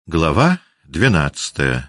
Глава 12.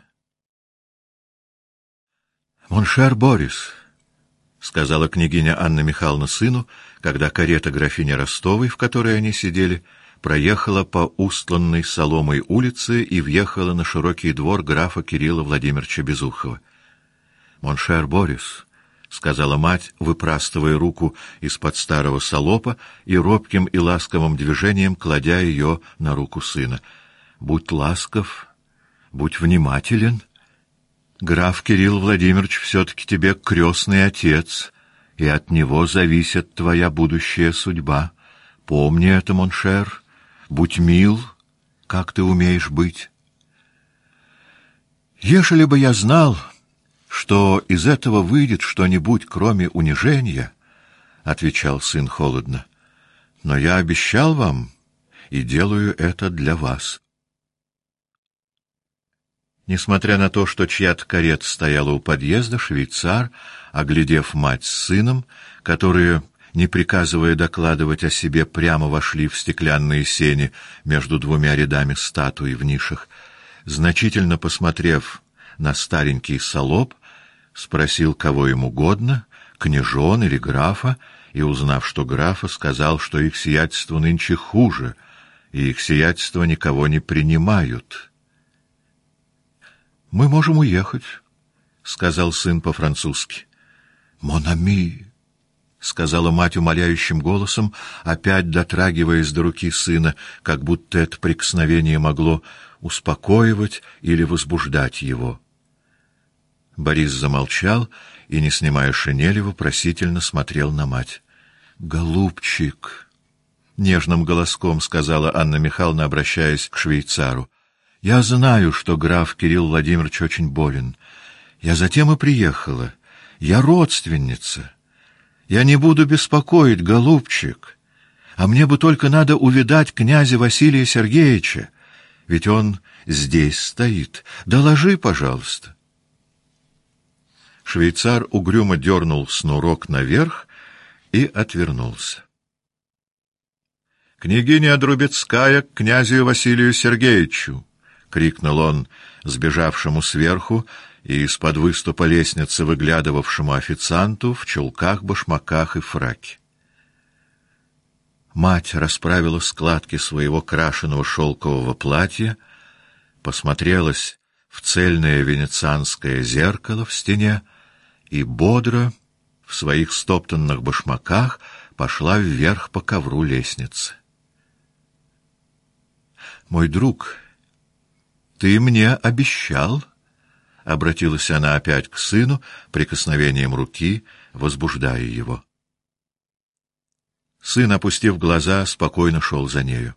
«Моншер Борис», — сказала княгиня Анна Михайловна сыну, когда карета графини Ростовой, в которой они сидели, проехала по устланной соломой улице и въехала на широкий двор графа Кирилла Владимировича Безухова. «Моншер Борис», — сказала мать, выпрастывая руку из-под старого салопа и робким и ласковым движением кладя ее на руку сына, — «будь ласков, будь внимателен. Граф Кирилл Владимирович все-таки тебе крестный отец, и от него зависит твоя будущая судьба. Помни это, моншер, будь мил, как ты умеешь быть». «Ежели бы я знал, что из этого выйдет что-нибудь, кроме унижения, — отвечал сын холодно, — но я обещал вам и делаю это для вас». Несмотря на то, что чья-то карета стояла у подъезда, швейцар, оглядев мать с сыном, которые, не приказывая докладывать о себе, прямо вошли в стеклянные сени между двумя рядами статуй в нишах, значительно посмотрев на старенький салоп, спросил, кого ему угодно, княжон или графа, и, узнав, что графа, сказал, что их сиятельство нынче хуже, и их сиятельство никого не принимают. «Мы можем уехать», — сказал сын по-французски. «Мон ами», — сказала мать умоляющим голосом, опять дотрагиваясь до руки сына, как будто это прикосновение могло успокоивать или возбуждать его. Борис замолчал и, не снимая шинели, вопросительно смотрел на мать. «Голубчик», — нежным голоском сказала Анна Михайловна, обращаясь к швейцару, — «я знаю, что граф Кирилл Владимирович очень болен. Я затем и приехала. Я родственница. Я не буду беспокоить, голубчик. А мне бы только надо увидать князя Василия Сергеевича, ведь он здесь стоит. Доложи, пожалуйста». Швейцар угрюмо дернул снурок наверх и отвернулся. «Княгиня Друбецкая к князю Василию Сергеевичу!» — крикнул он сбежавшему сверху и из-под выступа лестницы выглядывавшему официанту в чулках, башмаках и фраке. Мать расправила складки своего крашеного шелкового платья, посмотрелась в цельное венецианское зеркало в стене и бодро в своих стоптанных башмаках пошла вверх по ковру лестницы. «Мой друг, ты мне обещал», — обратилась она опять к сыну, прикосновением руки, возбуждая его. Сын, опустив глаза, спокойно шел за нею.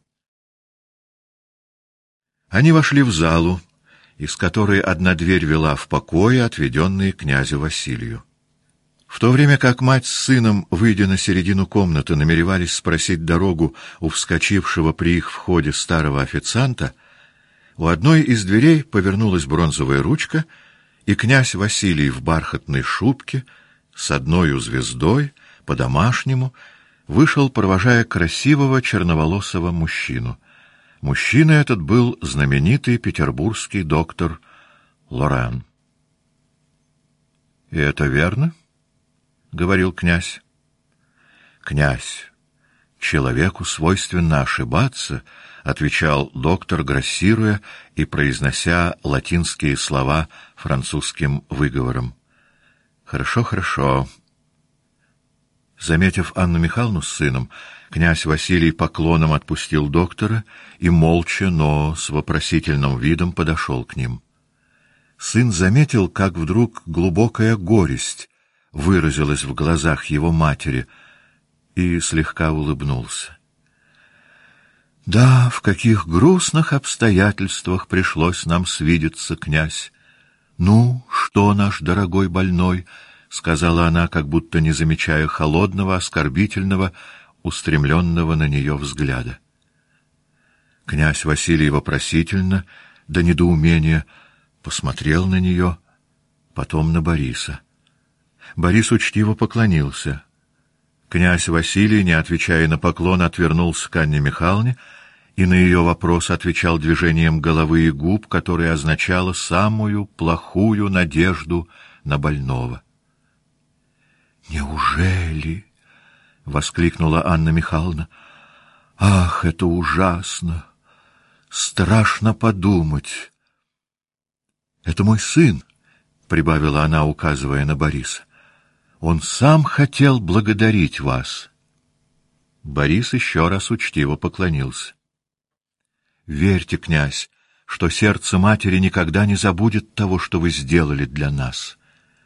Они вошли в залу, из которой одна дверь вела в покои, отведенные князю Василию. В то время как мать с сыном, выйдя на середину комнаты, намеревались спросить дорогу у вскочившего при их входе старого официанта, у одной из дверей повернулась бронзовая ручка, и князь Василий в бархатной шубке с одною звездой, по-домашнему, вышел, провожая красивого черноволосого мужчину. Мужчина этот был знаменитый петербургский доктор Лоран. — И это верно? — говорил князь. — Князь, человеку свойственно ошибаться, — отвечал доктор, грассируя и произнося латинские слова французским выговором. — Хорошо, хорошо. Заметив Анну Михайловну с сыном, князь Василий поклоном отпустил доктора и молча, но с вопросительным видом подошел к ним. Сын заметил, как вдруг глубокая горесть выразилась в глазах его матери, и слегка улыбнулся. «Да, в каких грустных обстоятельствах пришлось нам свидеться, князь! Ну, что, наш дорогой больной?» — сказала она, как будто не замечая холодного, оскорбительного, устремленного на нее взгляда. Князь Василий вопросительно, до недоумения, посмотрел на нее, потом на Бориса. Борис учтиво поклонился. Князь Василий, не отвечая на поклон, отвернулся к Анне Михайловне и на ее вопрос отвечал движением головы и губ, которое означало самую плохую надежду на больного. «Неужели?» — воскликнула Анна Михайловна. «Ах, это ужасно! Страшно подумать!» «Это мой сын», — прибавила она, указывая на Бориса. «Он сам хотел благодарить вас». Борис еще раз учтиво поклонился. «Верьте, князь, что сердце матери никогда не забудет того, что вы сделали для нас».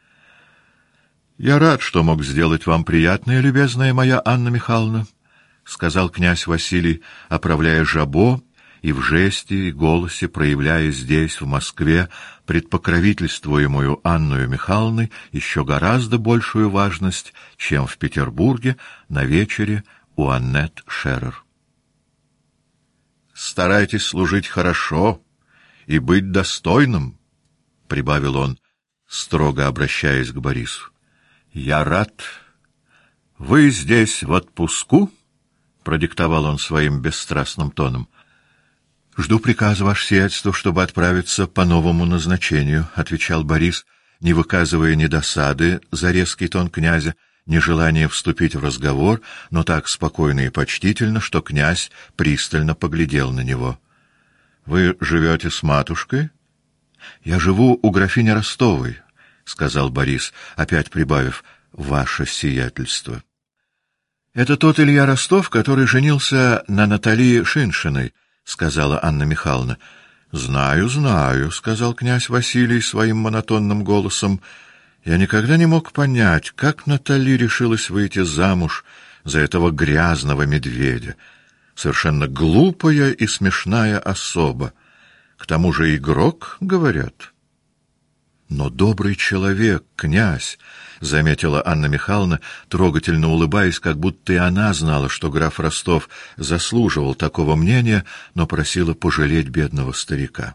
«Я рад, что мог сделать вам приятное, любезная моя Анна Михайловна», — сказал князь Василий, оправляя жабо и в жесте и голосе проявляя здесь, в Москве, предпокровительствуемую Анною Михайловной еще гораздо большую важность, чем в Петербурге на вечере у Аннет Шерер. «Старайтесь служить хорошо и быть достойным», — прибавил он, строго обращаясь к Борису. «Я рад. Вы здесь в отпуску?» — продиктовал он своим бесстрастным тоном. «Жду приказа, ваше сиятельство, чтобы отправиться по новому назначению», — отвечал Борис, не выказывая ни досады за резкий тон князя, ни желания вступить в разговор, но так спокойно и почтительно, что князь пристально поглядел на него. «Вы живете с матушкой?» «Я живу у графини Ростовой», — сказал Борис, опять прибавив «ваше сиятельство». «Это тот Илья Ростов, который женился на Наталье Шиншиной», — сказала Анна Михайловна. «Знаю, знаю», — сказал князь Василий своим монотонным голосом. «Я никогда не мог понять, как Наталья решилась выйти замуж за этого грязного медведя. Совершенно глупая и смешная особа. К тому же игрок, говорят». «Но добрый человек, князь», — заметила Анна Михайловна, трогательно улыбаясь, как будто и она знала, что граф Ростов заслуживал такого мнения, но просила пожалеть бедного старика.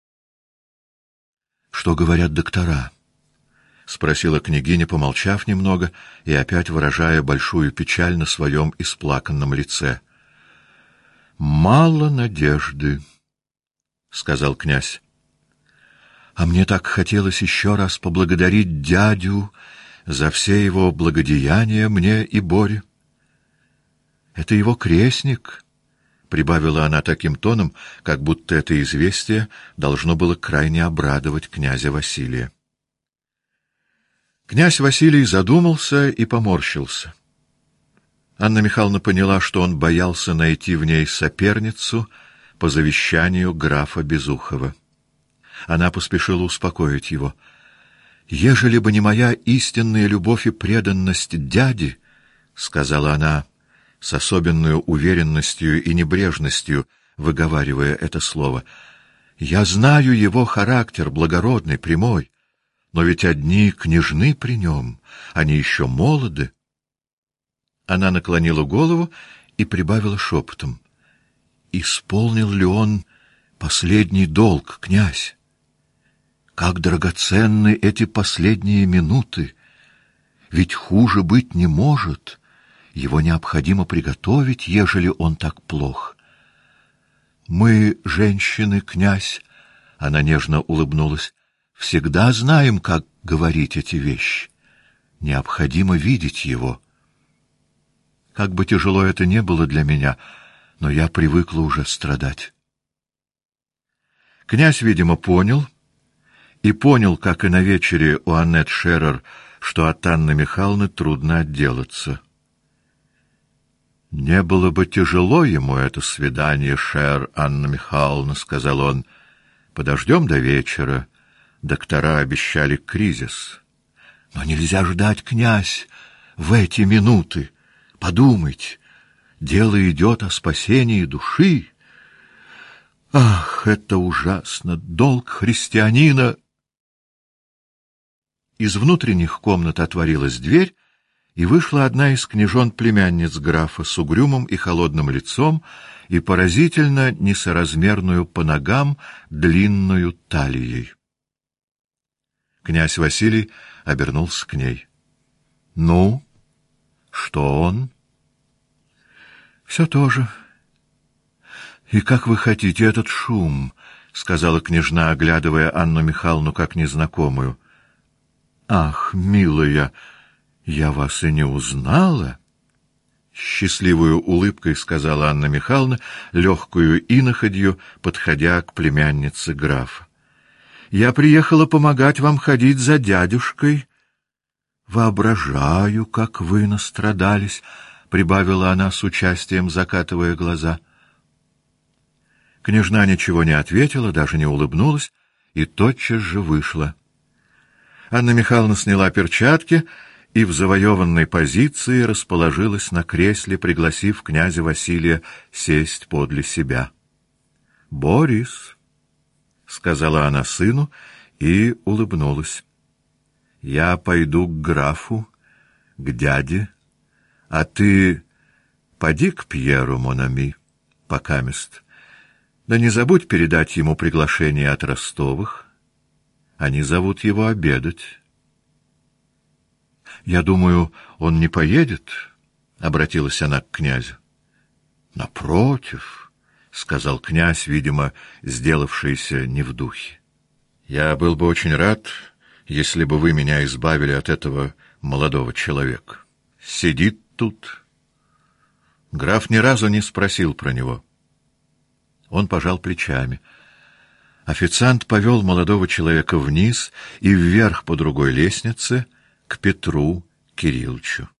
«Что говорят доктора?» — спросила княгиня, помолчав немного и опять выражая большую печаль на своем исплаканном лице. «Мало надежды», — сказал князь. «А мне так хотелось еще раз поблагодарить дядю за все его благодеяния мне и Боре. Это его крестник», — прибавила она таким тоном, как будто это известие должно было крайне обрадовать князя Василия. Князь Василий задумался и поморщился. Анна Михайловна поняла, что он боялся найти в ней соперницу по завещанию графа Безухова. Она поспешила успокоить его. «Ежели бы не моя истинная любовь и преданность дяде, — сказала она с особенной уверенностью и небрежностью, выговаривая это слово, — я знаю его характер, благородный, прямой, но ведь одни княжны при нем, они еще молоды». Она наклонила голову и прибавила шепотом: «Исполнил ли он последний долг, князь? Как драгоценны эти последние минуты! Ведь хуже быть не может. Его необходимо приготовить, ежели он так плох. Мы, женщины, князь, — она нежно улыбнулась, — всегда знаем, как говорить эти вещи. Необходимо видеть его. Как бы тяжело это ни было для меня, но я привыкла уже страдать». Князь, видимо, понял, как и на вечере у Аннет Шерер, что от Анны Михайловны трудно отделаться. «Не было бы тяжело ему это свидание, Шер, Анна Михайловна, — сказал он. — Подождем до вечера. Доктора обещали кризис». «Но нельзя ждать, князь, в эти минуты. Подумайте, дело идет о спасении души. Ах, это ужасно! Долг христианина!» Из внутренних комнат отворилась дверь, и вышла одна из княжон-племянниц графа с угрюмым и холодным лицом и поразительно несоразмерную по ногам длинную талией. Князь Василий обернулся к ней. «Ну, что он?» «Все то же. «И как вы хотите этот шум?» — сказала княжна, оглядывая Анну Михайловну как незнакомую. «Ах, милая, я вас и не узнала!» Счастливую улыбкой сказала Анна Михайловна, легкую иноходью, подходя к племяннице графа. «Я приехала помогать вам ходить за дядюшкой». «Воображаю, как вы настрадались», — прибавила она с участием, закатывая глаза. Княжна ничего не ответила, даже не улыбнулась, и тотчас же вышла. Анна Михайловна сняла перчатки и в завоеванной позиции расположилась на кресле, пригласив князя Василия сесть подле себя. «Борис», — сказала она сыну и улыбнулась, — «я пойду к графу, к дяде, а ты поди к Пьеру, мон ами, покамест. Да не забудь передать ему приглашение от Ростовых. Они зовут его обедать». «Я думаю, он не поедет?» — обратилась она к князю. «Напротив», — сказал князь, видимо, сделавшийся не в духе. «Я был бы очень рад, если бы вы меня избавили от этого молодого человека. Сидит тут». Граф ни разу не спросил про него. Он пожал плечами. Официант повел молодого человека вниз и вверх по другой лестнице к Петру Кирилловичу.